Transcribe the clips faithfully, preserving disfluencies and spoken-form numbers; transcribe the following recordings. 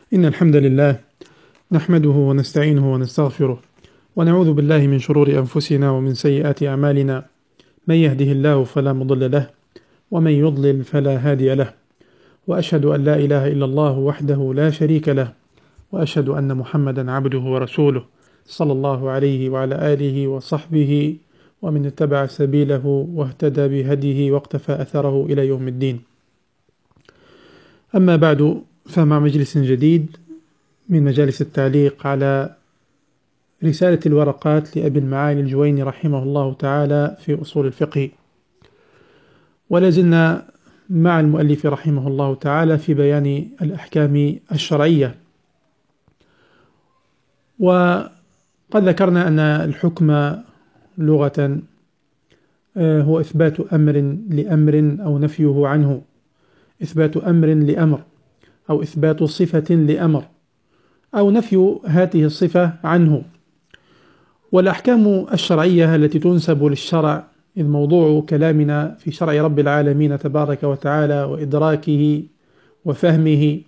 إن الحمد لله نحمده ونستعينه ونستغفره ونعوذ بالله من شرور أنفسنا ومن سيئات أعمالنا. من يهده الله فلا مضل له ومن يضلل فلا هادي له، وأشهد أن لا إله إلا الله وحده لا شريك له، وأشهد أن محمدا عبده ورسوله صلى الله عليه وعلى آله وصحبه ومن اتبع سبيله واهتدى بهديه واقتفى أثره إلى يوم الدين. أما بعد، فمع مجلس جديد من مجالس التعليق على رسالة الورقات لأبي المعالي الجويني رحمه الله تعالى في أصول الفقه، ولازلنا مع المؤلف رحمه الله تعالى في بيان الأحكام الشرعية. وقد ذكرنا أن الحكم لغة هو إثبات أمر لأمر أو نفيه عنه، إثبات أمر لأمر أو إثبات صفة لأمر أو نفي هذه الصفة عنه. والأحكام الشرعية التي تنسب للشرع، إذ موضوع كلامنا في شرع رب العالمين تبارك وتعالى وإدراكه وفهمه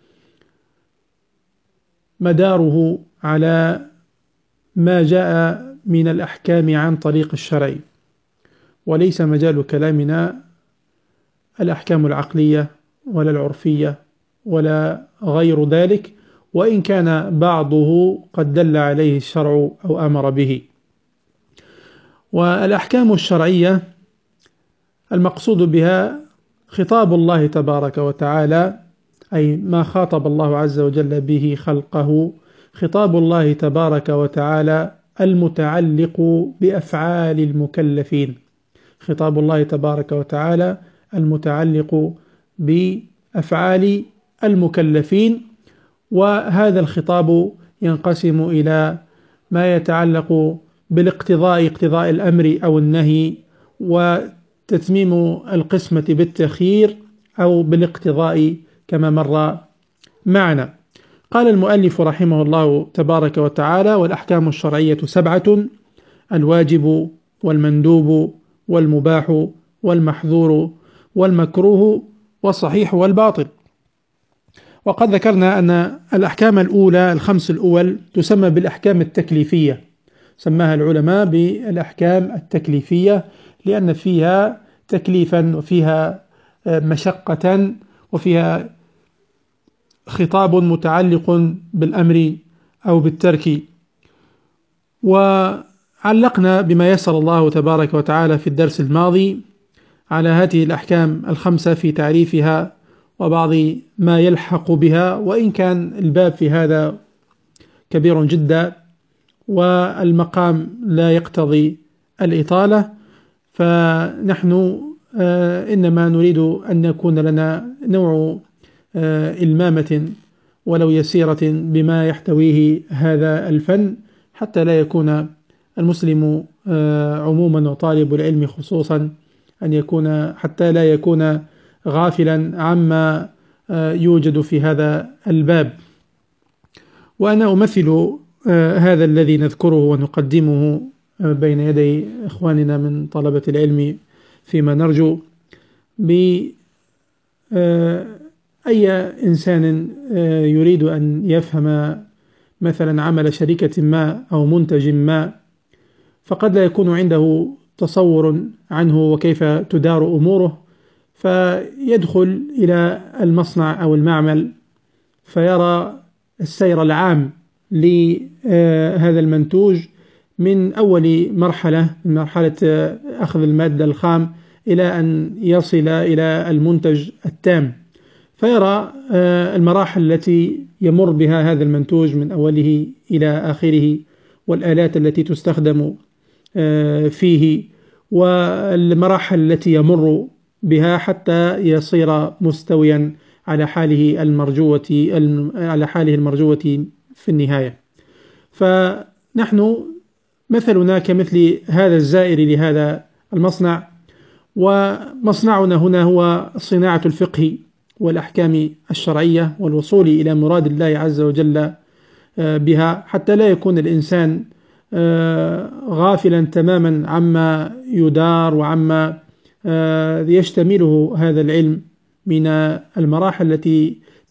مداره على ما جاء من الأحكام عن طريق الشرع، وليس مجال كلامنا الأحكام العقلية ولا العرفية ولا غير ذلك، وإن كان بعضه قد دل عليه الشرع أو أمر به. والأحكام الشرعية المقصود بها خطاب الله تبارك وتعالى، أي ما خاطب الله عز وجل به خلقه، خطاب الله تبارك وتعالى المتعلق بأفعال المكلفين، خطاب الله تبارك وتعالى المتعلق بأفعال المكلفين. وهذا الخطاب ينقسم إلى ما يتعلق بالاقتضاء، اقتضاء الأمر أو النهي، وتتميم القسمة بالتخيير أو بالاقتضاء كما مر معنا. قال المؤلف رحمه الله تبارك وتعالى: والأحكام الشرعية سبعة: الواجب والمندوب والمباح والمحظور والمكروه والصحيح والباطل. وقد ذكرنا أن الأحكام الأولى الخمس الأول تسمى بالأحكام التكليفية، سماها العلماء بالأحكام التكليفية لأن فيها تكليفا وفيها مشقة وفيها خطاب متعلق بالأمر أو بالترك. وعلقنا بما يسر الله تبارك وتعالى في الدرس الماضي على هذه الأحكام الخمسة في تعريفها وبعض ما يلحق بها، وإن كان الباب في هذا كبير جدا والمقام لا يقتضي الإطالة، فنحن إنما نريد أن يكون لنا نوع إلمامة ولو يسيرة بما يحتويه هذا الفن، حتى لا يكون المسلم عموما وطالب العلم خصوصا أن يكون حتى لا يكون غافلا عما يوجد في هذا الباب. وأنا أمثل هذا الذي نذكره ونقدمه بين يدي إخواننا من طلبة العلم فيما نرجو بأي إنسان يريد أن يفهم مثلا عمل شركة ما أو منتج ما، فقد لا يكون عنده تصور عنه وكيف تدار أموره، فيدخل إلى المصنع أو المعمل فيرى السير العام لهذا المنتوج من أول مرحلة، من مرحلة أخذ المادة الخام إلى أن يصل إلى المنتج التام، فيرى المراحل التي يمر بها هذا المنتوج من أوله إلى آخره، والآلات التي تستخدم فيه، والمراحل التي يمر بها حتى يصير مستويا على حاله المرجوة على حاله المرجوة في النهاية. فنحن مثلنا كمثل هذا الزائر لهذا المصنع، ومصنعنا هنا هو صناعة الفقه والأحكام الشرعية والوصول إلى مراد الله عز وجل بها، حتى لا يكون الإنسان غافلا تماما عما يدار وعما يشتمله هذا العلم من المراحل التي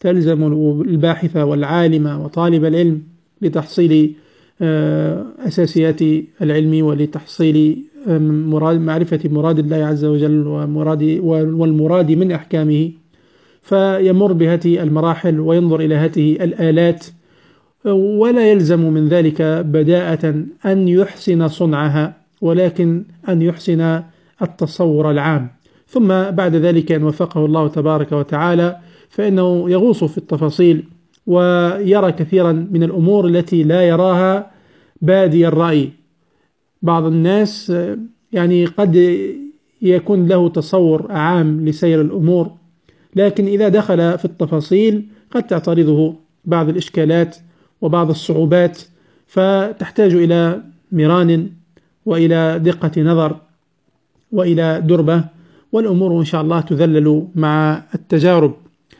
تلزم الباحث والعالم وطالب العلم لتحصيل أساسيات العلم ولتحصيل مراد معرفة مراد الله عز وجل ومراد والمراد من أحكامه، فيمر بهذه المراحل وينظر إلى هذه الآلات، ولا يلزم من ذلك بداءة أن يحسن صنعها، ولكن أن يحسن التصور العام، ثم بعد ذلك أن وفقه الله تبارك وتعالى فإنه يغوص في التفاصيل ويرى كثيرا من الأمور التي لا يراها بادي الرأي. بعض الناس يعني قد يكون له تصور عام لسير الأمور، لكن إذا دخل في التفاصيل قد تعترضه بعض الإشكالات وبعض الصعوبات، فتحتاج إلى مران وإلى دقة نظر وإلى دربة، والأمور إن شاء الله تذلل مع التجارب.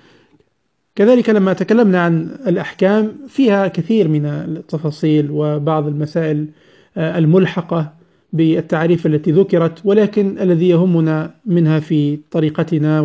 كذلك لما تكلمنا عن الأحكام فيها كثير من التفاصيل وبعض المسائل الملحقة بالتعريف التي ذكرت، ولكن الذي يهمنا منها في طريقتنا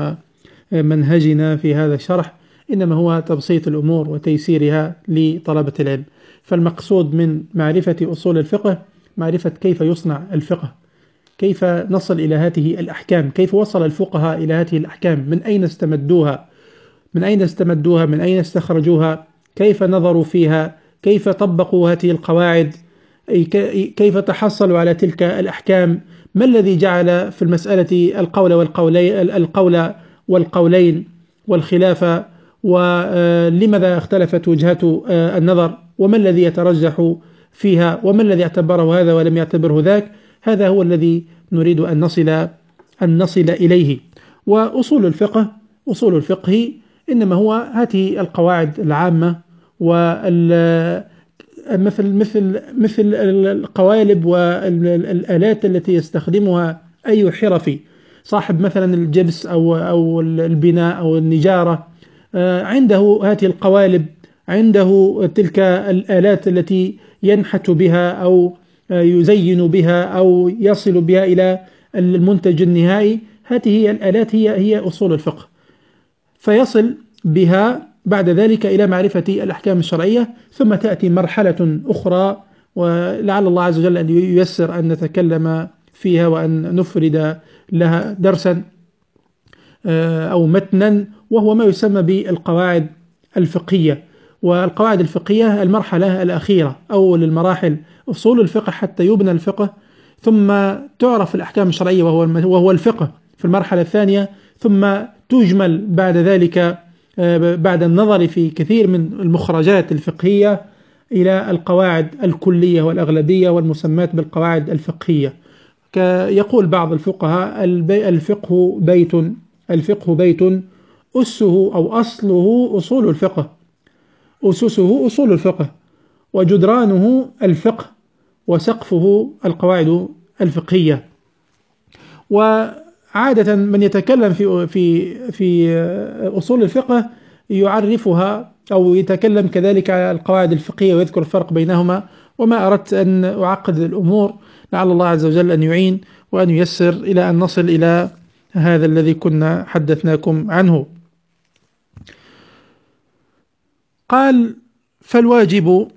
ومنهجنا في هذا الشرح إنما هو تبسيط الأمور وتيسيرها لطلبة العلم. فالمقصود من معرفة أصول الفقه معرفة كيف يصنع الفقه، كيف نصل إلى هذه الأحكام، كيف وصل الفقهاء إلى هذه الأحكام، من أين استمدوها من أين استمدوها من أين استخرجوها، كيف نظروا فيها، كيف طبقوا هذه القواعد، كيف تحصلوا على تلك الأحكام، ما الذي جعل في المسألة القول والقولين القول والقولين والخلافة، ولماذا اختلفت وجهات النظر، وما الذي يترجح فيها، وما الذي اعتبره هذا ولم يعتبره ذاك. هذا هو الذي نريد أن نصل أن نصل إليه. وأصول الفقه أصول الفقه إنما هو هذه القواعد العامة، وال مثل مثل مثل القوالب والآلات التي يستخدمها أي حرفي، صاحب مثلا الجبس أو أو البناء أو النجارة، عنده هذه القوالب، عنده تلك الآلات التي ينحت بها أو يزين بها أو يصل بها إلى المنتج النهائي. هذه هي الآلات هي هي أصول الفقه، فيصل بها بعد ذلك إلى معرفة الأحكام الشرعية. ثم تأتي مرحلة أخرى، ولعل الله عز وجل أن ييسر أن نتكلم فيها وأن نفرد لها درسا أو متنا، وهو ما يسمى بالقواعد الفقهية. والقواعد الفقهية المرحلة الأخيرة، أول المراحل أصول الفقه حتى يبنى الفقه، ثم تعرف الأحكام الشرعية وهو وهو الفقه في المرحلة الثانية، ثم تجمل بعد ذلك بعد النظر في كثير من المخرجات الفقهية إلى القواعد الكلية والأغلبية والمسمات بالقواعد الفقهية. يقول بعض الفقهاء الفقه بيت الفقه بيت أسه أو أصله أصول الفقه أسسه أصول الفقه، وجدرانه الفقه، وسقفه القواعد الفقهية. وعادة من يتكلم في في في أصول الفقه يعرفها أو يتكلم كذلك على القواعد الفقهية ويذكر الفرق بينهما، وما أردت أن أعقد الأمور، لعل الله عز وجل أن يعين وأن ييسر إلى أن نصل إلى هذا الذي كنا حدثناكم عنه. قال: فالواجب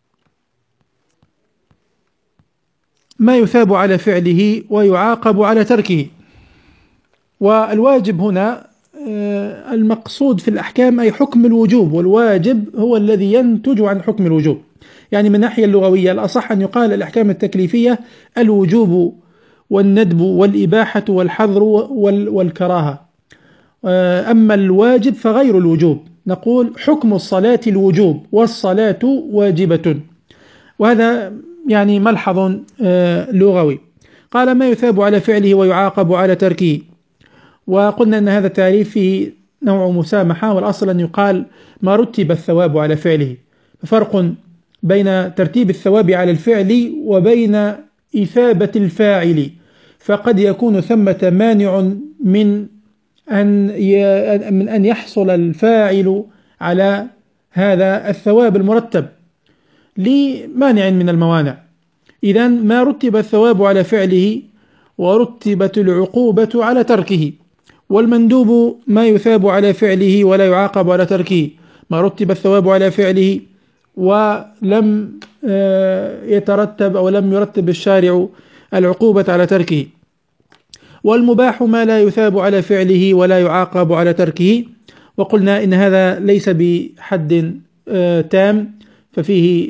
ما يثاب على فعله ويعاقب على تركه. والواجب هنا المقصود في الأحكام أي حكم الوجوب، والواجب هو الذي ينتج عن حكم الوجوب. يعني من الناحية اللغوية الأصح أن يقال الأحكام التكليفية الوجوب والندب والإباحة والحظر والكراهة. أما الواجب فغير الوجوب، نقول حكم الصلاة الوجوب والصلاة واجبة، وهذا يعني ملحظ لغوي. قال: ما يثاب على فعله ويعاقب على تركه. وقلنا أن هذا التعريف فيه نوع مسامحة، والأصل أن يقال ما رتب الثواب على فعله. فرق بين ترتيب الثواب على الفعل وبين إثابة الفاعل، فقد يكون ثمة مانع من أن من أن يحصل الفاعل على هذا الثواب المرتب لمانع من الموانع. إذن ما رتب الثواب على فعله ورتبت العقوبة على تركه. والمندوب ما يثاب على فعله ولا يعاقب على تركه، ما رتب الثواب على فعله ولم يترتب أو لم يرتب الشارع العقوبة على تركه. والمباح ما لا يثاب على فعله ولا يعاقب على تركه، وقلنا إن هذا ليس بحد تام، ففيه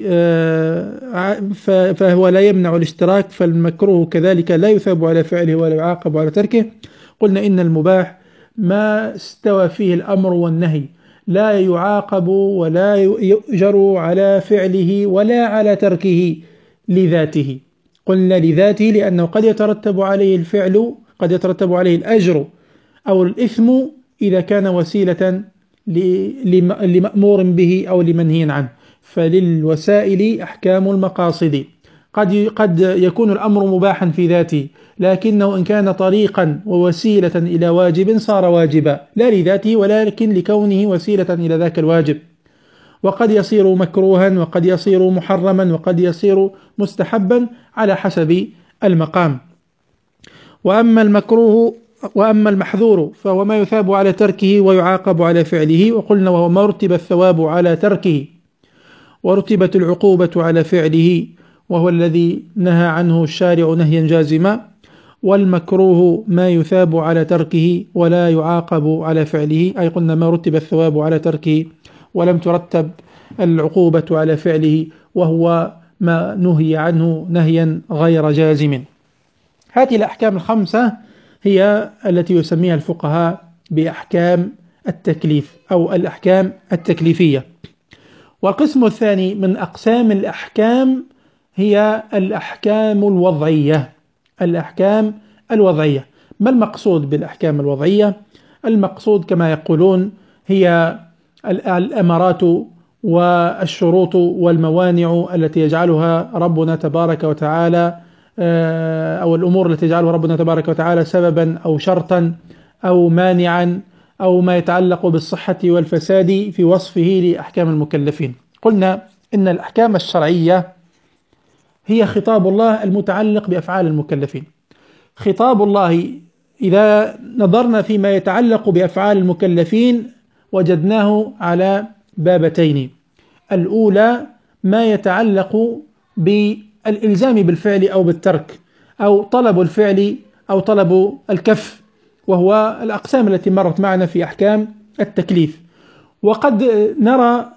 فهو لا يمنع الاشتراك، فالمكروه كذلك لا يثاب على فعله ولا يعاقب على تركه. قلنا إن المباح ما استوى فيه الأمر والنهي، لا يعاقب ولا يؤجر على فعله ولا على تركه لذاته. قلنا لذاته لأنه قد يترتب عليه الفعل، قد يترتب عليه الأجر أو الإثم إذا كان وسيلة لمأمور به أو لمنهي عنه. فللوسائل أحكام المقاصد، قد قد يكون الأمر مباحا في ذاته، لكنه إن كان طريقا ووسيلة إلى واجب صار واجبا، لا لذاته ولكن لكونه وسيلة إلى ذاك الواجب. وقد يصير مكروها وقد يصير محرما وقد يصير مستحبا على حسب المقام. وأما المكروه وأما المحذور فهو ما يثاب على تركه ويعاقب على فعله، وقلنا وهو ما رتب الثواب على تركه ورتبت العقوبة على فعله، وهو الذي نهى عنه الشارع نهيا جازما. والمكروه ما يثاب على تركه ولا يعاقب على فعله، أي قلنا ما رتب الثواب على تركه ولم ترتب العقوبة على فعله، وهو ما نهي عنه نهيا غير جازم. هذه الأحكام الخمسة هي التي يسميها الفقهاء بأحكام التكليف أو الأحكام التكليفية. والقسم الثاني من أقسام الأحكام هي الأحكام الوضعية. الأحكام الوضعية، ما المقصود بالأحكام الوضعية؟ المقصود كما يقولون هي الأمارات والشروط والموانع التي يجعلها ربنا تبارك وتعالى، أو الأمور التي يجعلها ربنا تبارك وتعالى سببا أو شرطا أو مانعا، أو ما يتعلق بالصحة والفساد في وصفه لأحكام المكلفين. قلنا إن الأحكام الشرعية هي خطاب الله المتعلق بأفعال المكلفين. خطاب الله إذا نظرنا فيما يتعلق بأفعال المكلفين وجدناه على بابتين. الأولى ما يتعلق بالإلزام بالفعل أو بالترك، أو طلب الفعل أو طلب الكف، وهو الأقسام التي مرت معنا في أحكام التكليف. وقد نرى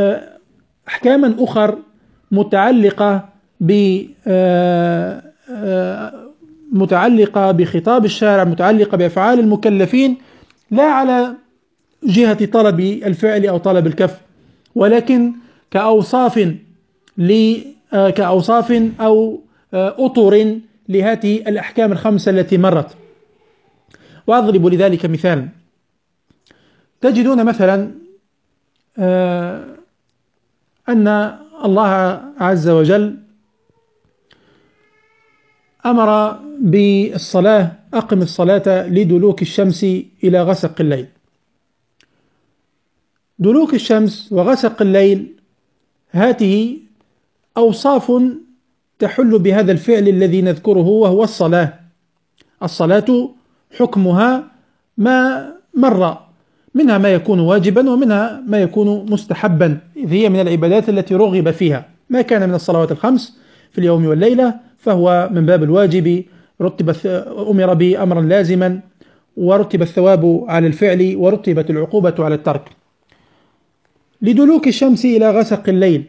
أحكاما أخر متعلقة متعلقة بخطاب الشارع، متعلقة بأفعال المكلفين، لا على جهة طلب الفعل أو طلب الكف، ولكن كأوصاف كأوصاف أو أطر لهذه الأحكام الخمسة التي مرت. وأضرب لذلك مثال. تجدون مثلا أن الله عز وجل أمر بالصلاة: أقم الصلاة لدلوك الشمس إلى غسق الليل. دلوك الشمس وغسق الليل هذه أوصاف تحل بهذا الفعل الذي نذكره وهو الصلاة. الصلاة حكمها ما مر، منها ما يكون واجبا ومنها ما يكون مستحبا، إذ هي من العبادات التي رغب فيها. ما كان من الصلوات الخمس في اليوم والليلة فهو من باب الواجب، رتب أمر به أمرا لازما، ورتب الثواب على الفعل ورتبت العقوبة على الترك. لدلوك الشمس إلى غسق الليل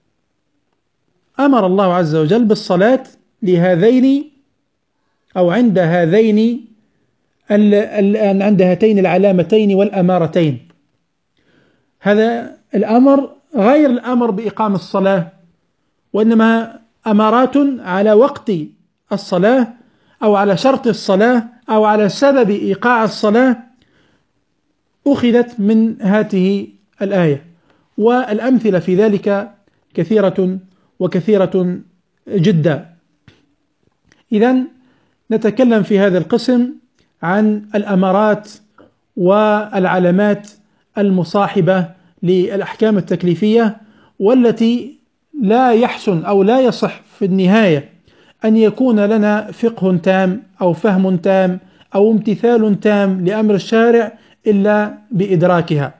أمر الله عز وجل بالصلاة لهذين أو عند هذين عند هاتين العلامتين والأمارتين. هذا الأمر غير الأمر بإقام الصلاة، وإنما أمارات على وقت الصلاة أو على شرط الصلاة أو على سبب إيقاع الصلاة أخذت من هذه الآية. والأمثلة في ذلك كثيرة وكثيرة جدا. إذن نتكلم في هذا القسم عن الأمارات والعلامات المصاحبة للأحكام التكليفية، والتي لا يحسن أو لا يصح في النهاية أن يكون لنا فقه تام أو فهم تام أو امتثال تام لأمر الشارع إلا بإدراكها.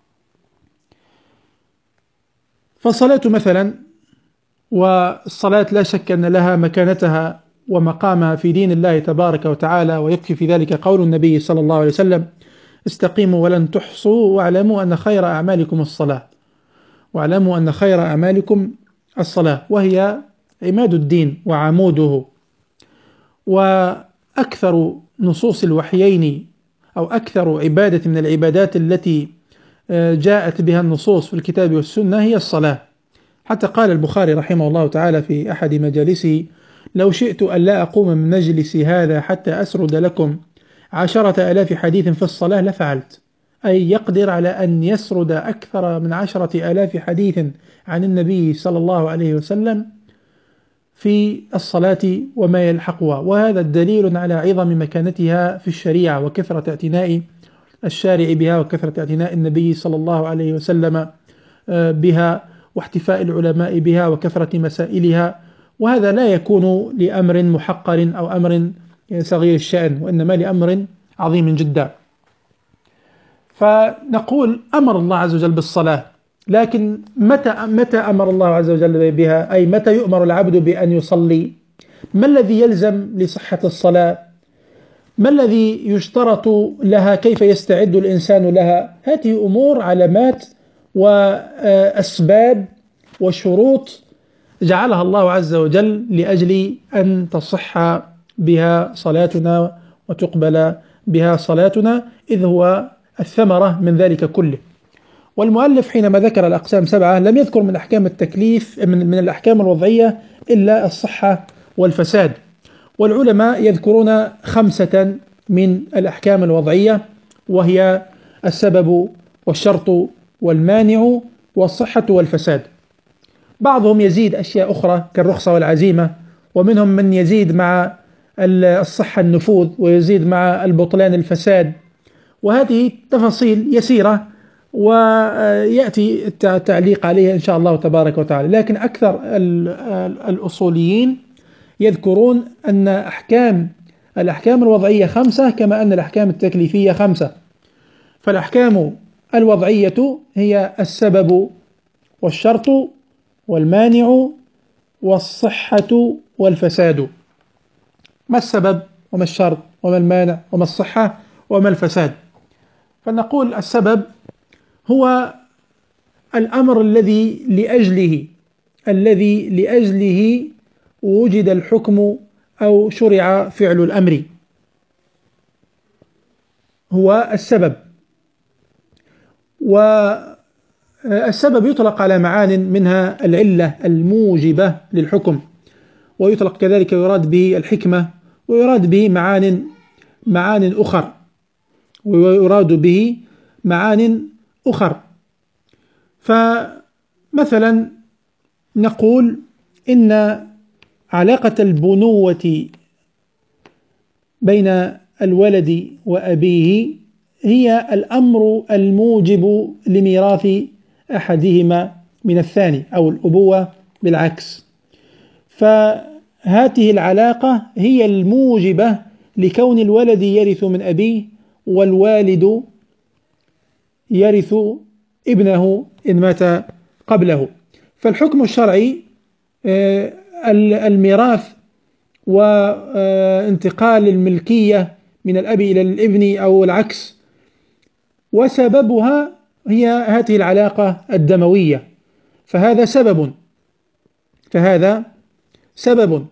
فالصلاة مثلا، والصلاة لا شك أن لها مكانتها ومقامها في دين الله تبارك وتعالى، ويكفي في ذلك قول النبي صلى الله عليه وسلم: استقيموا ولن تحصوا واعلموا أن خير أعمالكم الصلاة واعلموا أن خير أعمالكم الصلاة، وهي عماد الدين وعموده. وأكثر نصوص الوحيين أو أكثر عبادة من العبادات التي جاءت بها النصوص في الكتاب والسنة هي الصلاة. حتى قال البخاري رحمه الله تعالى في أحد مجالسه: لو شئت أن لا أقوم من مجلسي هذا حتى أسرد لكم عشرة آلاف حديث في الصلاة لفعلت. أي يقدر على أن يسرد أكثر من عشرة آلاف حديث عن النبي صلى الله عليه وسلم في الصلاة وما يلحقها. وهذا الدليل على عظم مكانتها في الشريعة وكثرة اعتناء الشارع بها وكثرة اعتناء النبي صلى الله عليه وسلم بها واحتفاء العلماء بها وكثرة مسائلها. وهذا لا يكون لأمر محقر أو أمر صغير الشأن، وإنما لأمر عظيم جدا. فنقول أمر الله عز وجل بالصلاة، لكن متى متى أمر الله عز وجل بها؟ أي متى يؤمر العبد بأن يصلي؟ ما الذي يلزم لصحة الصلاة؟ ما الذي يشترط لها؟ كيف يستعد الإنسان لها؟ هذه أمور علامات وأسباب وشروط جعلها الله عز وجل لأجل أن تصح بها صلاتنا وتقبل بها صلاتنا، إذ هو الثمرة من ذلك كله. والمؤلف حينما ذكر الأقسام سبعة لم يذكر من أحكام التكليف من, من الأحكام الوضعية إلا الصحة والفساد، والعلماء يذكرون خمسة من الأحكام الوضعية، وهي السبب والشرط والمانع والصحة والفساد. بعضهم يزيد أشياء أخرى كالرخصة والعزيمة، ومنهم من يزيد مع الصحة النفوذ، ويزيد مع البطلان الفساد، وهذه تفاصيل يسيرة ويأتي التعليق عليها إن شاء الله تبارك وتعالى. لكن أكثر الأصوليين يذكرون أن أحكام الأحكام الوضعية خمسة، كما أن الأحكام التكليفية خمسة. فالأحكام الوضعية هي السبب والشرط والمانع والصحة والفساد. ما السبب وما الشرط وما المانع وما الصحة وما الفساد؟ فنقول السبب هو الأمر الذي لأجله الذي لأجله وجد الحكم أو شرع فعل الأمر، هو السبب. والسبب يطلق على معان منها العلة الموجبة للحكم، ويطلق كذلك ويراد به الحكمة، ويراد به معان معان أخر ويراد به معان أخر. فمثلا نقول إن علاقة البنوة بين الولد وأبيه هي الأمر الموجب لميراث أحدهما من الثاني، أو الأبوة بالعكس. فهذه العلاقة هي الموجبة لكون الولد يرث من أبيه، والوالد يرث ابنه إن مات قبله. فالحكم الشرعي الميراث وانتقال الملكية من الأب إلى الابن أو العكس، وسببها هي هذه العلاقة الدموية. فهذا سبب فهذا سبب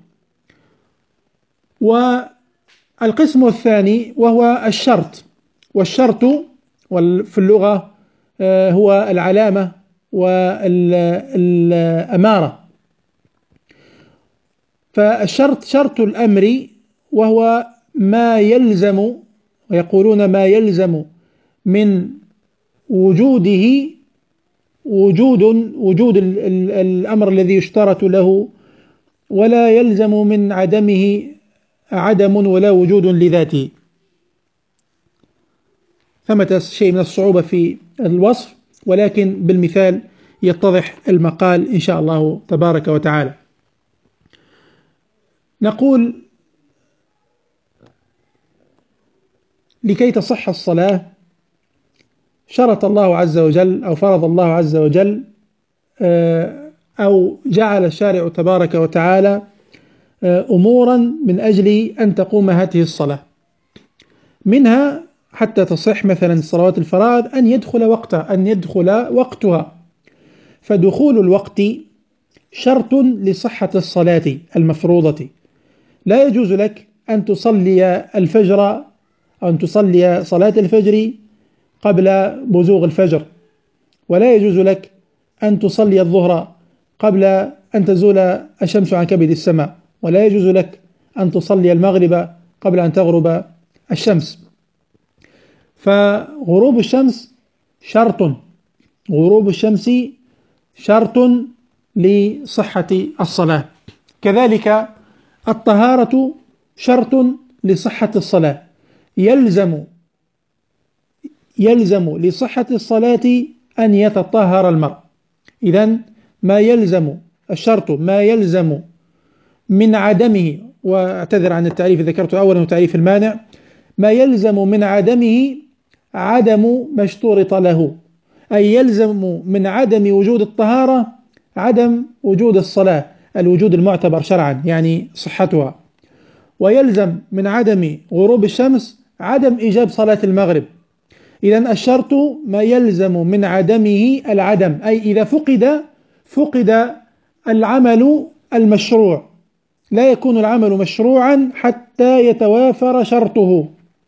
والقسم الثاني وهو الشرط. والشرط في اللغة هو العلامة والأمارة. فالشرط شرط الأمر، وهو ما يلزم، ويقولون ما يلزم من وجوده وجود وجود الأمر الذي يشترط له، ولا يلزم من عدمه عدم ولا وجود لذاته. ثمة شيء من الصعوبة في الوصف، ولكن بالمثال يتضح المقال إن شاء الله تبارك وتعالى. نقول لكي تصح الصلاة شرط الله عز وجل أو فرض الله عز وجل أو جعل الشارع تبارك وتعالى أمورا من أجل أن تقوم هذه الصلاة. منها حتى تصح مثلا الصلوات الفرائض أن يدخل وقتها أن يدخل وقتها، فدخول الوقت شرط لصحة الصلاة المفروضة. لا يجوز لك أن تصلي الفجر أو أن تصلي صلاة الفجر قبل بزوغ الفجر، ولا يجوز لك أن تصلي الظهر قبل أن تزول الشمس عن كبد السماء، ولا يجوز لك أن تصلي المغرب قبل أن تغرب الشمس. فغروب الشمس شرط غروب الشمس شرط لصحة الصلاة. كذلك الطهارة شرط لصحة الصلاة. يلزم يلزم لصحة الصلاة أن يتطهر المرء. إذن ما يلزم الشرط ما يلزم من عدمه، واعتذر عن التعريف ذكرته أولا وتعريف المانع، ما يلزم من عدمه عدم ما اشترط له، أي يلزم من عدم وجود الطهارة عدم وجود الصلاة، الوجود المعتبر شرعا يعني صحتها. ويلزم من عدم غروب الشمس عدم إيجاب صلاة المغرب. إذن الشرط ما يلزم من عدمه العدم، أي إذا فقد فقد العمل المشروع. لا يكون العمل مشروعا حتى يتوافر شرطه.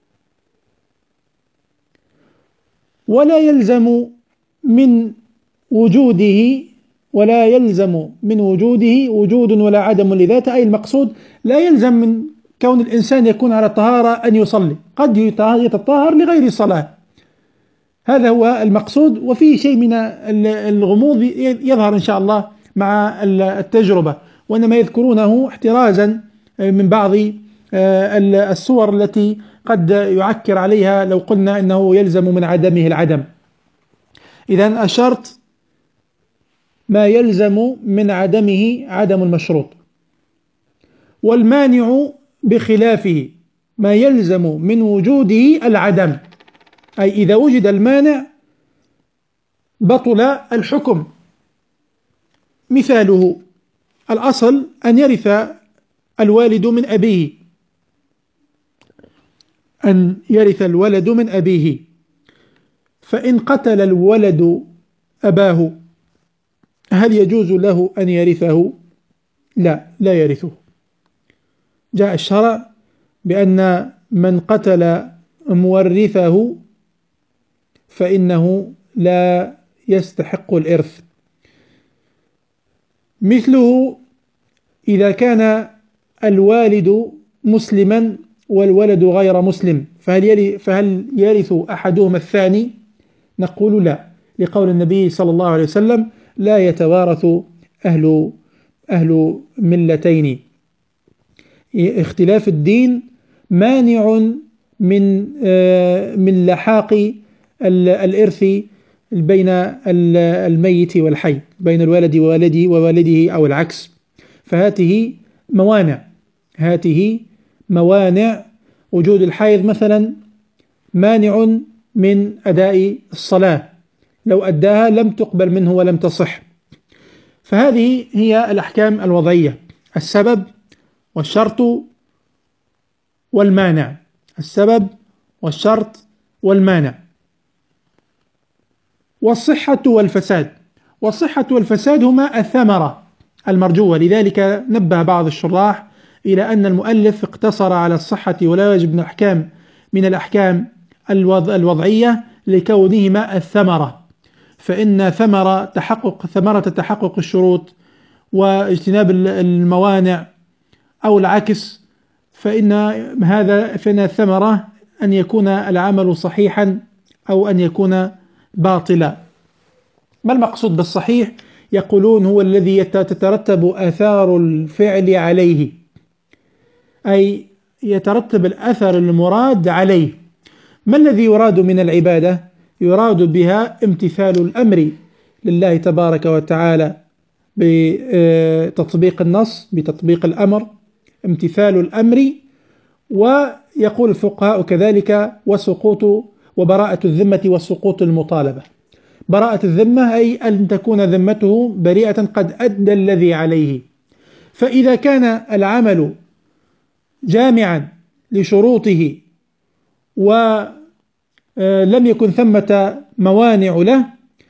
ولا يلزم من وجوده ولا يلزم من وجوده وجود ولا عدم لذاته، أي المقصود لا يلزم من كون الإنسان يكون على طهارة أن يصلي، قد يتطهر لغير صلاة، هذا هو المقصود. وفيه شيء من الغموض يظهر إن شاء الله مع التجربة، وإنما يذكرونه احترازا من بعض الصور التي قد يعكر عليها لو قلنا إنه يلزم من عدمه العدم. إذن الشرط ما يلزم من عدمه عدم المشروط، والمانع بخلافه ما يلزم من وجوده العدم، أي إذا وجد المانع بطل الحكم. مثاله الأصل أن يرث الوالد من أبيه أن يرث الولد من أبيه، فإن قتل الولد أباه هل يجوز له أن يرثه؟ لا، لا يرثه. جاء الشرع بأن من قتل مورثه فإنه لا يستحق الإرث. مثله إذا كان الوالد مسلما والولد غير مسلم فهل فهل يرث أحدهما الثاني؟ نقول لا، لقول النبي صلى الله عليه وسلم لا يتوارث أهل أهل ملتين. اختلاف الدين مانع من من لحاق الإرث بين الميت والحي، بين الولد ووالده ووالده أو العكس. فهاته موانع هاته موانع وجود الحيض مثلا مانع من أداء الصلاة، لو أداها لم تقبل منه ولم تصح. فهذه هي الأحكام الوضعية: السبب والشرط والمانع، السبب والشرط والمانع. والصحة والفساد والصحة والفساد هما الثمرة المرجوة. لذلك نبه بعض الشراح إلى أن المؤلف اقتصر على الصحة ولا يجب من الأحكام من الأحكام الوضعية لكونهما الثمرة، فإن ثمرة تحقق ثمرة تحقق الشروط واجتناب الموانع أو العكس، فإن هذا فإن الثمرة أن يكون العمل صحيحا أو أن يكون باطلا. ما المقصود بالصحيح؟ يقولون هو الذي تترتب آثار الفعل عليه، أي يترتب الأثر المراد عليه. ما الذي يراد من العبادة؟ يراد بها امتثال الأمر لله تبارك وتعالى بتطبيق النص، بتطبيق الأمر، امتثال الأمر ويقول الفقهاء كذلك وسقوط وبراءة الذمة وسقوط المطالبة. براءة الذمة أي أن تكون ذمته بريئة قد أدى الذي عليه. فإذا كان العمل جامعا لشروطه ولم يكن ثمة موانع له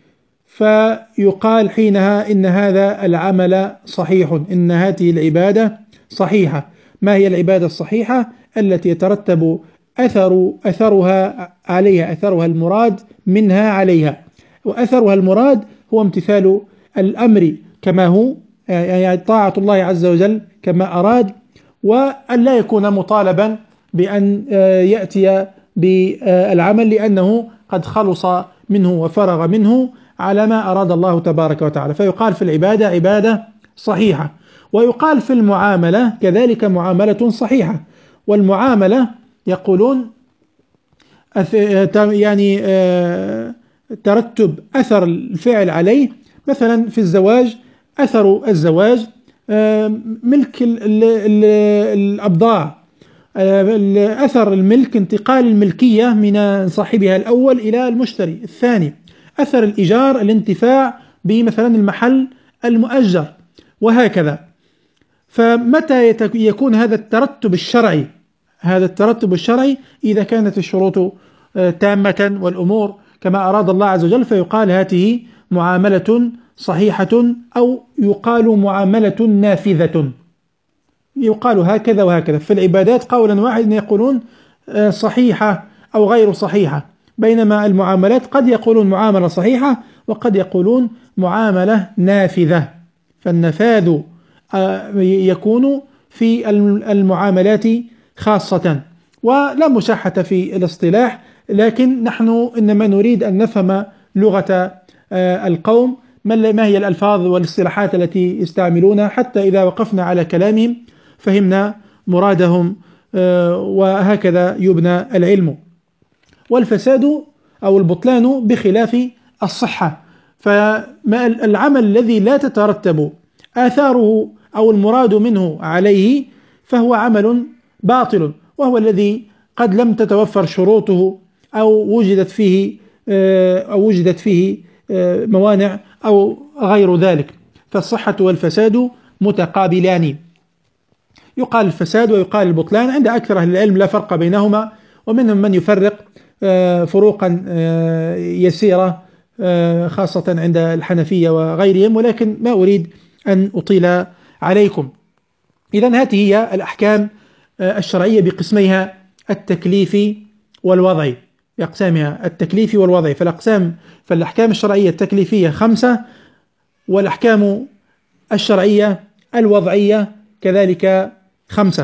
فيقال حينها إن هذا العمل صحيح، إن هذه العبادة صحيحة. ما هي العبادة الصحيحة؟ التي يترتب أثر أثرها عليها، أثرها المراد منها عليها، وأثرها المراد هو امتثال الأمر كما هو، يعني طاعة الله عز وجل كما أراد، وأن لا يكون مطالبا بأن يأتي بالعمل لأنه قد خلص منه وفرغ منه على ما أراد الله تبارك وتعالى. فيقال في العبادة عبادة صحيحة. ويقال في المعاملة كذلك معاملة صحيحة. والمعاملة يقولون يعني ترتب أثر الفعل عليه، مثلا في الزواج أثر الزواج ملك الأبضاع، أثر الملك انتقال الملكية من صاحبها الأول إلى المشتري الثاني، أثر الإيجار الانتفاع بمثلا المحل المؤجر، وهكذا. فمتى يكون هذا الترتب الشرعي؟ هذا الترتب الشرعي إذا كانت الشروط تامة والأمور كما أراد الله عز وجل، فيقال هذه معاملة صحيحة، أو يقال معاملة نافذة، يقال هكذا وهكذا. في العبادات قولا واحدا يقولون صحيحة أو غير صحيحة، بينما المعاملات قد يقولون معاملة صحيحة وقد يقولون معاملة نافذة. فالنفاذ يكون في المعاملات خاصة، ولا مشاحة في الاصطلاح، لكن نحن إنما نريد أن نفهم لغة القوم، ما هي الألفاظ والاصطلاحات التي يستعملونها، حتى إذا وقفنا على كلامهم فهمنا مرادهم، وهكذا يبنى العلم. والفساد أو البطلان بخلاف الصحة، فالعمل الذي لا تترتب آثاره أو المراد منه عليه فهو عمل باطل، وهو الذي قد لم تتوفر شروطه أو وجدت فيه أو وجدت فيه موانع أو غير ذلك. فالصحة والفساد متقابلان، يقال الفساد ويقال البطلان. عند أكثر أهل العلم لا فرق بينهما، ومنهم من يفرق فروقا يسيرة خاصة عند الحنفية وغيرهم، ولكن ما أريد أن أطيل عليكم. إذن هذه هي الأحكام الشرعية بقسميها التكليفي والوضعي، بأقسامها التكليفي والوضعي. فالأقسام فالأحكام الشرعية التكليفية خمسة، والأحكام الشرعية الوضعية كذلك خمسة.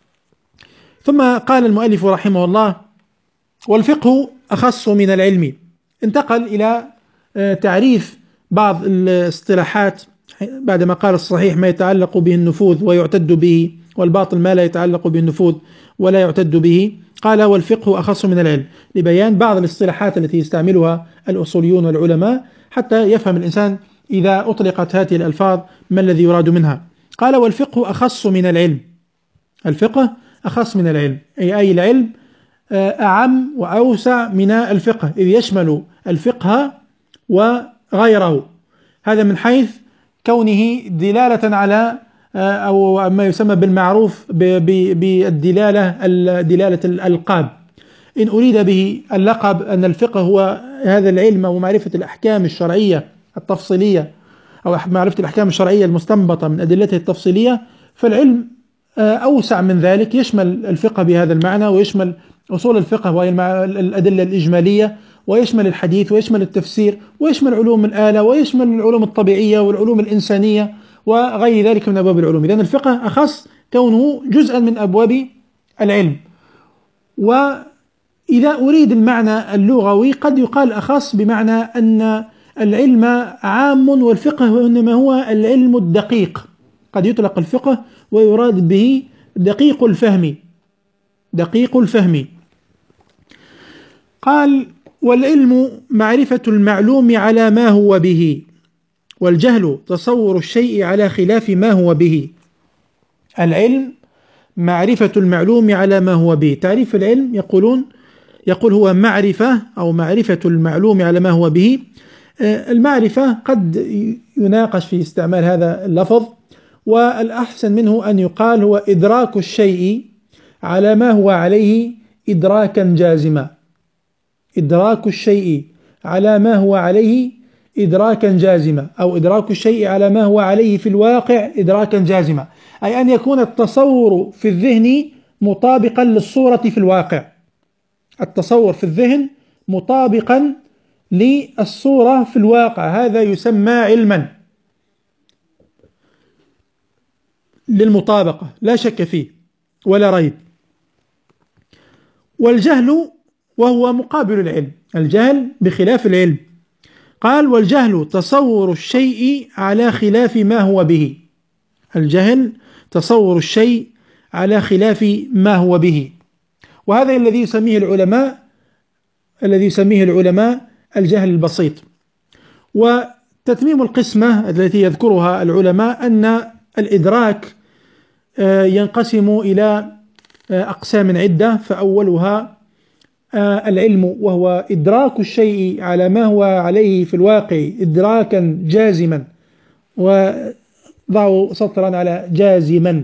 ثم قال المؤلف رحمه الله: والفقه أخص من العلم. انتقل إلى تعريف بعض الاصطلاحات بعدما قال الصحيح ما يتعلق به النفوذ ويعتد به، والباطل ما لا يتعلق به النفوذ ولا يعتد به. قال: والفقه أخص من العلم، لبيان بعض الاصطلاحات التي يستعملها الأصوليون والعلماء حتى يفهم الإنسان إذا أطلقت هذه الألفاظ ما الذي يراد منها. قال: والفقه أخص من العلم. الفقه أخص من العلم، أي أي العلم أعم وأوسع من الفقه، إذ يشمل الفقه وغيره. هذا من حيث كونه دلالة على أو ما يسمى بالمعروف بالدلالة دلالة الألقاب. إن أريد به اللقب أن الفقه هو هذا العلم ومعرفة الأحكام الشرعية التفصيلية أو معرفة الأحكام الشرعية المستنبطة من أدلته التفصيلية، فالعلم أوسع من ذلك، يشمل الفقه بهذا المعنى، ويشمل أصول الفقه وهي الأدلة الإجمالية، ويشمل الحديث، ويشمل التفسير، ويشمل علوم الآلة، ويشمل العلوم الطبيعية والعلوم الإنسانية وغير ذلك من أبواب العلوم. إذن الفقه أخص كونه جزءا من أبواب العلم. وإذا أريد المعنى اللغوي قد يقال أخص بمعنى أن العلم عام والفقه إنما هو العلم الدقيق. قد يطلق الفقه ويراد به دقيق الفهم، دقيق الفهم. قال: والعلم معرفة المعلوم على ما هو به، والجهل تصور الشيء على خلاف ما هو به. العلم معرفة المعلوم على ما هو به. تعريف العلم يقولون يقول هو معرفة أو معرفة المعلوم على ما هو به. المعرفة قد يناقش في استعمال هذا اللفظ، والأحسن منه أن يقال هو إدراك الشيء على ما هو عليه إدراكا جازما. إدراك الشيء على ما هو عليه إدراكا جازما، أو إدراك الشيء على ما هو عليه في الواقع إدراكا جازما، أي أن يكون التصور في الذهن مطابقا للصورة في الواقع. التصور في الذهن مطابقا للصورة في الواقع، هذا يسمى علما للمطابقة لا شك فيه ولا ريب. والجهل وهو مقابل العلم، الجهل بخلاف العلم. قال والجهل تصور الشيء على خلاف ما هو به. الجهل تصور الشيء على خلاف ما هو به، وهذا الذي يسميه العلماء الذي يسميه العلماء الجهل البسيط. وتتميم القسمة التي يذكرها العلماء أن الإدراك ينقسم إلى أقسام عدة، فأولها العلم وهو إدراك الشيء على ما هو عليه في الواقع إدراكا جازما، وضعوا سطرا على جازما،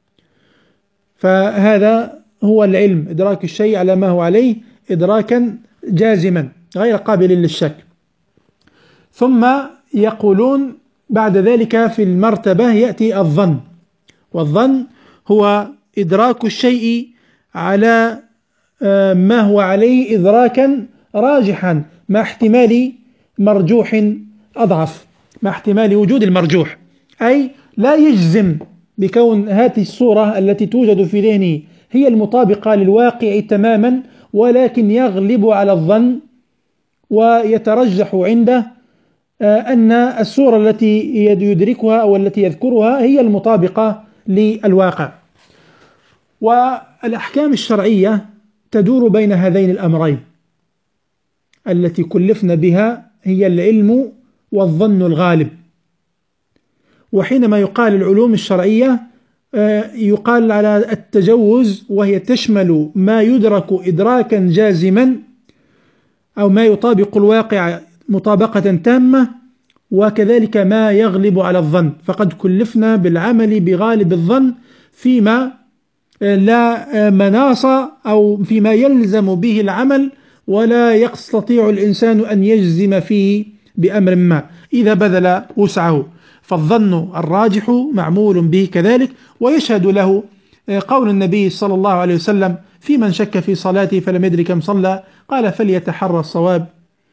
فهذا هو العلم، إدراك الشيء على ما هو عليه إدراكا جازما غير قابل للشك. ثم يقولون بعد ذلك في المرتبة يأتي الظن، والظن هو إدراك الشيء على ما هو عليه إدراكا راجحا مع احتمال مرجوح أضعف، مع احتمال وجود المرجوح، أي لا يجزم بكون هذه الصورة التي توجد في ذهنه هي المطابقة للواقع تماما، ولكن يغلب على الظن ويترجح عنده أن الصورة التي يدركها أو التي يذكرها هي المطابقة للواقع. والأحكام الشرعية تدور بين هذين الأمرين، التي كلفنا بها هي العلم والظن الغالب. وحينما يقال العلوم الشرعية يقال على التجوز، وهي تشمل ما يدرك إدراكا جازما أو ما يطابق الواقع مطابقة تامة، وكذلك ما يغلب على الظن. فقد كلفنا بالعمل بغالب الظن فيما لا مناص أو فيما يلزم به العمل ولا يستطيع الإنسان أن يجزم فيه بأمر ما إذا بذل وسعه، فالظن الراجح معمول به كذلك. ويشهد له قول النبي صلى الله عليه وسلم في من شك في صلاته فلم يدري كم صلى، قال فليتحرى الصواب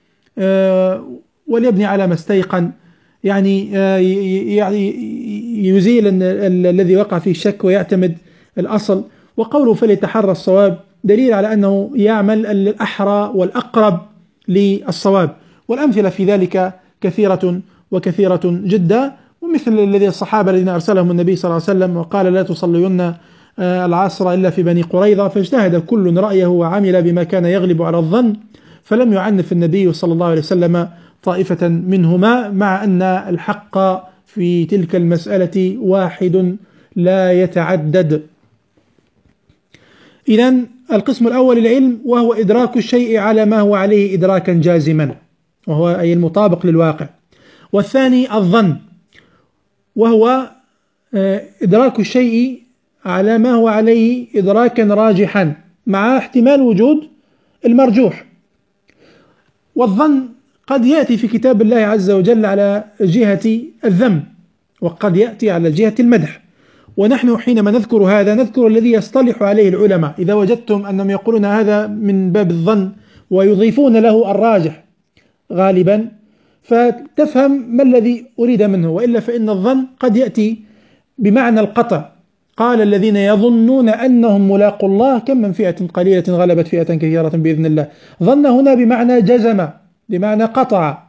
وليبني على ما استيقن، يعني يعني يزيل الذي وقع فيه الشك ويعتمد الأصل. وقوله فليتحرى الصواب دليل على أنه يعمل الأحرى والأقرب للصواب، والأمثلة في ذلك كثيرة وكثيرة جدا. ومثل الذي الصحابة الذين أرسلهم النبي صلى الله عليه وسلم وقال لا تصلين العصر إلا في بني قريظة، فاجتهد كل رأيه وعمل بما كان يغلب على الظن، فلم يعنف النبي صلى الله عليه وسلم طائفة منهما، مع أن الحق في تلك المسألة واحد لا يتعدد. إذن القسم الأول العلم، وهو إدراك الشيء على ما هو عليه إدراكا جازما، وهو أي المطابق للواقع. والثاني الظن، وهو إدراك الشيء على ما هو عليه إدراكا راجحا مع احتمال وجود المرجوح. والظن قد يأتي في كتاب الله عز وجل على جهة الذم، وقد يأتي على جهة المدح. ونحن حينما نذكر هذا نذكر الذي يصطلح عليه العلماء. إذا وجدتم أنهم يقولون هذا من باب الظن ويضيفون له الراجح غالبا، فتفهم ما الذي أريد منه، وإلا فإن الظن قد يأتي بمعنى القطع. قال الذين يظنون أنهم ملاقوا الله كم من فئة قليلة غلبت فئة كثيرة بإذن الله. ظن هنا بمعنى جزم، بمعنى قطع،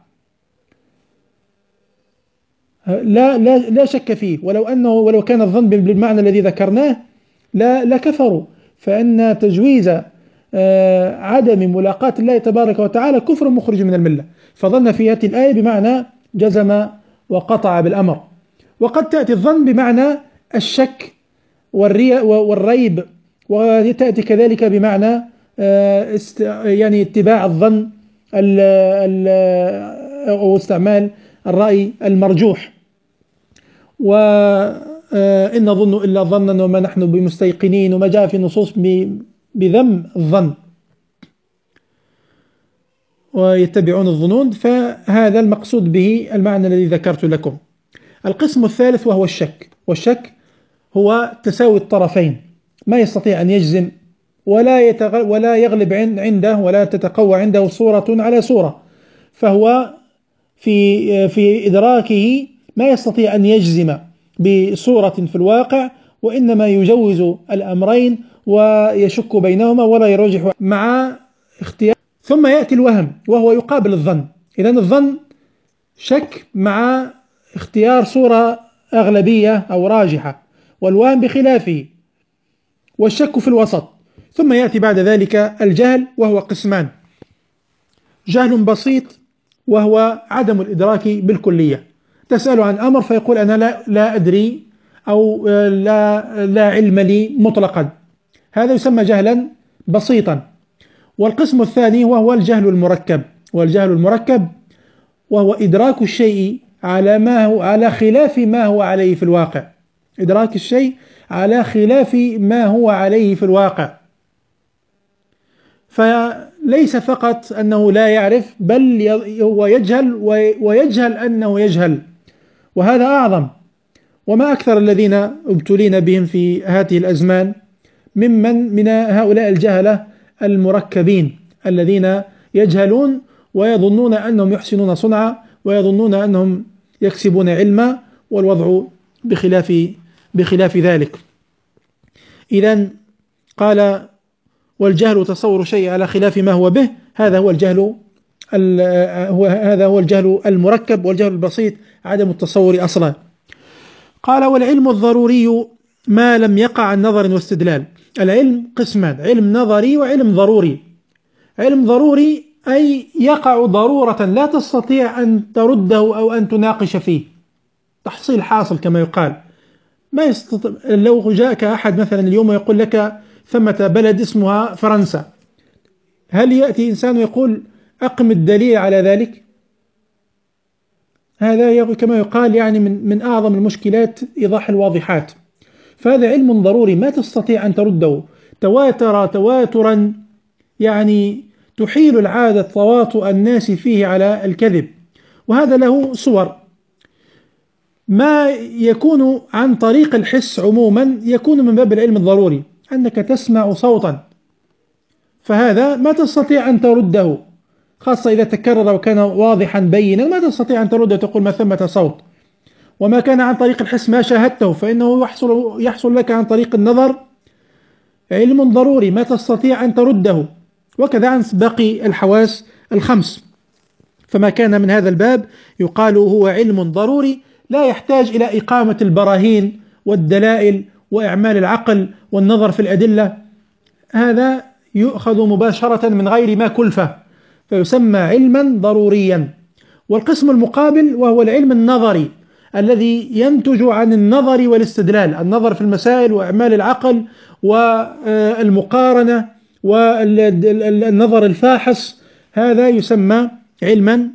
لا لا لا شك فيه. ولو أنه ولو كان الظن بالمعنى الذي ذكرناه لا لكفروا، فإن تجويز عدم ملاقاة الله تبارك وتعالى كفر مخرج من الملة. فظن في هذه الآية بمعنى جزم وقطع بالأمر. وقد تأتي الظن بمعنى الشك والريب، وتأتي كذلك بمعنى يعني اتباع الظن أو استعمال الرأي المرجوح. وإن نظن إلا ظنا وما نحن بمستيقنين، وما جاء في النصوص بذم الظن ويتبعون الظنون، فهذا المقصود به المعنى الذي ذكرت لكم. القسم الثالث وهو الشك، والشك هو تساوي الطرفين، ما يستطيع أن يجزم ولا يتغ... ولا يغلب عنده ولا تتقوى عنده صورة على صورة، فهو في في إدراكه ما يستطيع أن يجزم بصورة في الواقع، وإنما يجوز الأمرين ويشك بينهما ولا يرجح مع اختيار. ثم يأتي الوهم وهو يقابل الظن. إذن الظن شك مع اختيار صورة أغلبية أو راجحة، والوهم بخلافه، والشك في الوسط. ثم يأتي بعد ذلك الجهل وهو قسمان: جهل بسيط وهو عدم الإدراك بالكلية، تسأل عن أمر فيقول أنا لا, لا أدري أو لا, لا علم لي مطلقا، هذا يسمى جهلا بسيطا. والقسم الثاني وهو الجهل المركب، والجهل المركب وهو إدراك الشيء على ما هو على خلاف ما هو عليه في الواقع، إدراك الشيء على خلاف ما هو عليه في الواقع، فليس فقط أنه لا يعرف، بل هو يجهل ويجهل أنه يجهل، وهذا أعظم. وما أكثر الذين ابتلين بهم في هذه الأزمان ممن من هؤلاء الجهلة المركبين الذين يجهلون ويظنون أنهم يحسنون صنعا ويظنون أنهم يكسبون علما، والوضع بخلاف بخلاف ذلك. إذن قال: والجهل تصور شيء على خلاف ما هو به، هذا هو الجهل هو هذا هو الجهل المركب. والجهل البسيط عدم التصور أصلا. قال: والعلم الضروري ما لم يقع عن نظر واستدلال. العلم قسمان: علم نظري وعلم ضروري. علم ضروري أي يقع ضرورة لا تستطيع أن ترده أو أن تناقش فيه، تحصيل حاصل كما يقال. ما يستطيع. لو جاءك أحد مثلا اليوم ويقول لك ثمة بلد اسمها فرنسا، هل يأتي إنسان ويقول أقم الدليل على ذلك؟ هذا كما يقال يعني من من أعظم المشكلات إيضاح الواضحات. فهذا علم ضروري ما تستطيع أن ترده، تواتر تواترا يعني تحيل العادة تواطؤ الناس فيه على الكذب. وهذا له صور: ما يكون عن طريق الحس عموما يكون من باب العلم الضروري، أنك تسمع صوتا فهذا ما تستطيع أن ترده، خاصة إذا تكرر وكان واضحا بينا ما تستطيع أن ترده تقول ما ثمة صوت. وما كان عن طريق الحس ما شاهدته فإنه يحصل, يحصل لك عن طريق النظر علم ضروري ما تستطيع أن ترده، وكذا عن باقي الحواس الخمس. فما كان من هذا الباب يقال هو علم ضروري لا يحتاج إلى إقامة البراهين والدلائل وإعمال العقل والنظر في الأدلة، هذا يؤخذ مباشرة من غير ما كلفة، فيسمى علما ضروريا. والقسم المقابل وهو العلم النظري الذي ينتج عن النظر والاستدلال، النظر في المسائل وإعمال العقل والمقارنة والنظر الفاحص، هذا يسمى علما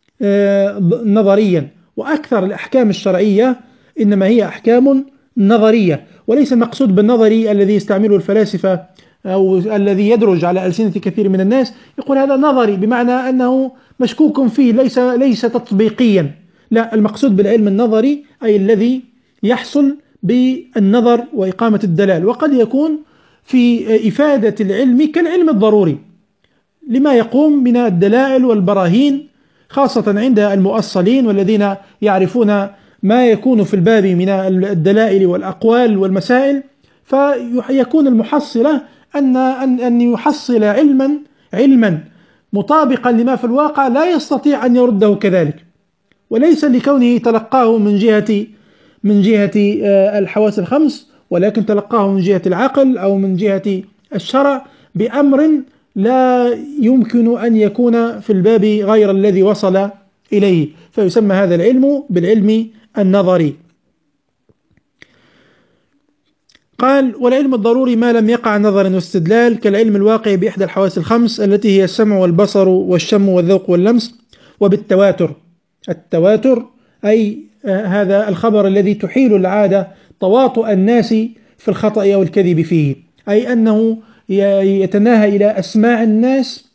نظريا. وأكثر الأحكام الشرعية إنما هي أحكام نظرية، وليس المقصود بالنظري الذي يستعمله الفلاسفة أو الذي يدرج على ألسنة كثير من الناس، يقول هذا نظري بمعنى أنه مشكوك فيه، ليس ليس تطبيقيا. لا، المقصود بالعلم النظري أي الذي يحصل بالنظر وإقامة الدلال، وقد يكون في إفادة العلم كالعلم الضروري لما يقوم من الدلائل والبراهين، خاصة عند المؤصلين والذين يعرفون ما يكون في الباب من الدلائل والأقوال والمسائل، فيكون المحصلة أن أن أن يحصل علما علما مطابقا لما في الواقع لا يستطيع أن يرده كذلك، وليس لكونه تلقاه من جهة من جهة الحواس الخمس، ولكن تلقاه من جهة العقل أو من جهة الشرع بأمر لا يمكن أن يكون في الباب غير الذي وصل إليه، فيسمى هذا العلم بالعلم النظري. قال: والعلم الضروري ما لم يقع نظرا واستدلال، كالعلم الواقع بإحدى الحواس الخمس التي هي السمع والبصر والشم والذوق واللمس، وبالتواتر. التواتر أي آه هذا الخبر الذي تحيل العادة تواطؤ الناس في الخطأ أو الكذب فيه، أي أنه يتناهى إلى أسماع الناس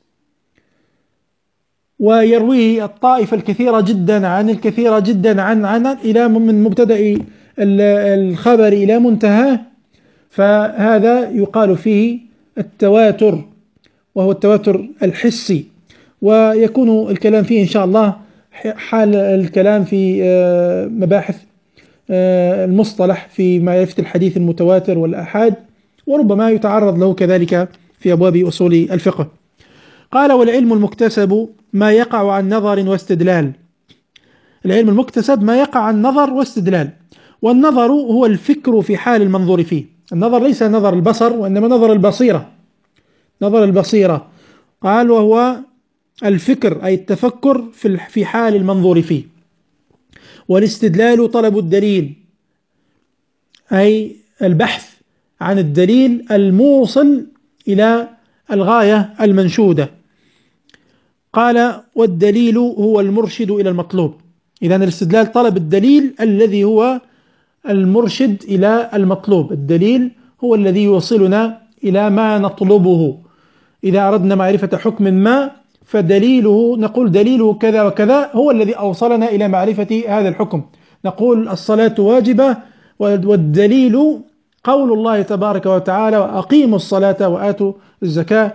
ويرويه الطائفة الكثيرة جدا عن الكثيرة جدا عن عن إلى من مبتدأ الخبر إلى منتهاه، فهذا يقال فيه التواتر، وهو التواتر الحسي. ويكون الكلام فيه إن شاء الله حال الكلام في مباحث المصطلح في معرفة الحديث المتواتر والآحاد، وربما يتعرض له كذلك في أبواب أصول الفقه. قال: والعلم المكتسب ما يقع عن نظر واستدلال. العلم المكتسب ما يقع عن نظر واستدلال، والنظر هو الفكر في حال المنظور فيه. النظر ليس نظر البصر، وإنما نظر البصيرة، نظر البصيرة. قال: وهو الفكر أي التفكر في في حال المنظور فيه. والاستدلال طلب الدليل، أي البحث عن الدليل الموصل إلى الغاية المنشودة. قال: والدليل هو المرشد إلى المطلوب. إذن الاستدلال طلب الدليل الذي هو المرشد إلى المطلوب، الدليل هو الذي يوصلنا إلى ما نطلبه. إذا أردنا معرفة حكم ما فدليله، نقول دليله كذا وكذا، هو الذي أوصلنا إلى معرفة هذا الحكم. نقول الصلاة واجبة، والدليل قول الله تبارك وتعالى: وأقيموا الصلاة وآتوا الزكاة.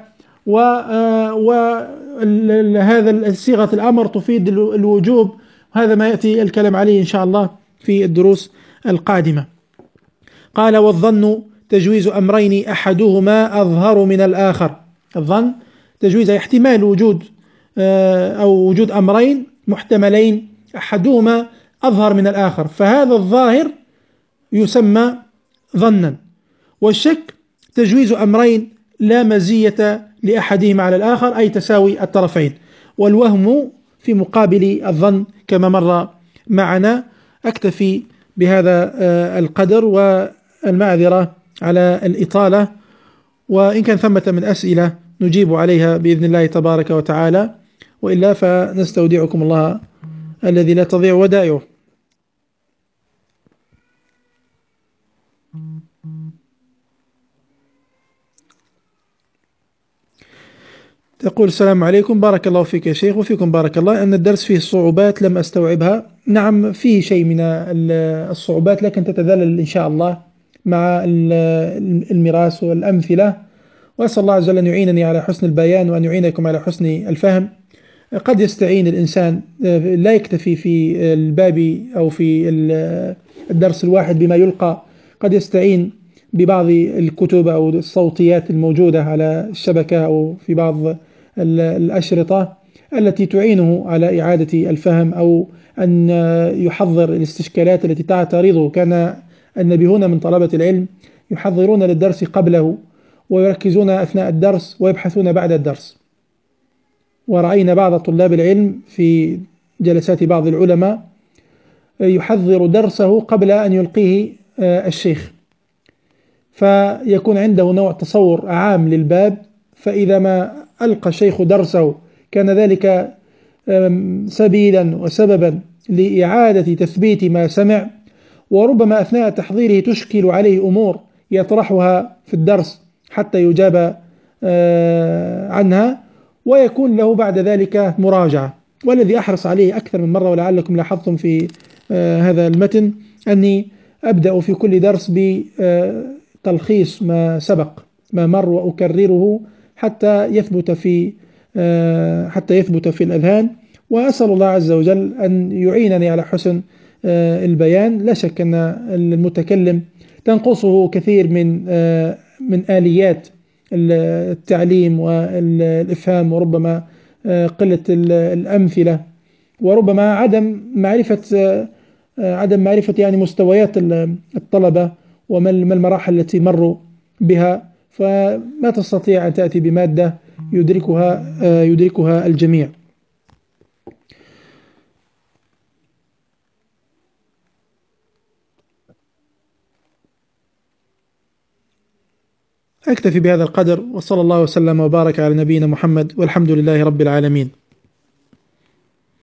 وهذا صيغة الأمر تفيد الوجوب، هذا ما يأتي الكلام عليه إن شاء الله في الدروس القادمة. قال: والظن تجويز أمرين أحدهما أظهر من الآخر. الظن تجويز احتمال وجود أو وجود أمرين محتملين أحدهما أظهر من الآخر، فهذا الظاهر يسمى ظنا. والشك تجويز أمرين لا مزية لأحدهما على الآخر، أي تساوي الطرفين. والوهم في مقابل الظن كما مر معنا. أكتفي بهذا القدر، والمعذرة على الإطالة، وإن كان ثمة من أسئلة نجيب عليها بإذن الله تبارك وتعالى، وإلا فنستودعكم الله الذي لا تضيع ودائعه. تقول: السلام عليكم، بارك الله فيك يا شيخ وفيكم بارك الله. أن الدرس فيه صعوبات لم أستوعبها. نعم، فيه شيء من الصعوبات، لكن تتذلل إن شاء الله مع المراس والأمثلة. وأسأل الله عز وجل أن يعينني على حسن البيان، وأن يعينكم على حسن الفهم. قد يستعين الإنسان، لا يكتفي في الباب أو في الدرس الواحد بما يلقى، قد يستعين ببعض الكتب أو الصوتيات الموجودة على الشبكة أو في بعض الأشرطة التي تعينه على إعادة الفهم، أو أن يحضر الاستشكالات التي تعترضه. كان النبيون من طلبة العلم يحضرون للدرس قبله، ويركزون أثناء الدرس، ويبحثون بعد الدرس. ورأينا بعض طلاب العلم في جلسات بعض العلماء يحضر درسه قبل أن يلقيه الشيخ، فيكون عنده نوع تصور عام للباب، فإذا ما ألقى الشيخ درسه كان ذلك سبيلا وسببا لإعادة تثبيت ما سمع، وربما أثناء تحضيره تشكل عليه أمور يطرحها في الدرس حتى يجاب عنها، ويكون له بعد ذلك مراجعة. والذي أحرص عليه أكثر من مرة، ولعلكم لاحظتم في هذا المتن أني أبدأ في كل درس بتلخيص ما سبق ما مر، وأكرره حتى يثبت في حتى يثبت في الأذهان. وأسأل الله عز وجل أن يعينني على حسن البيان. لا شك أن المتكلم تنقصه كثير من من آليات التعليم والإفهام، وربما قلة الأمثلة، وربما عدم معرفة عدم معرفة يعني مستويات الطلبة وما المراحل التي مروا بها، فما تستطيع أن تأتي بمادة يدركها يدركها الجميع. أكتفي بهذا القدر، وصلى الله وسلم وبارك على نبينا محمد، والحمد لله رب العالمين.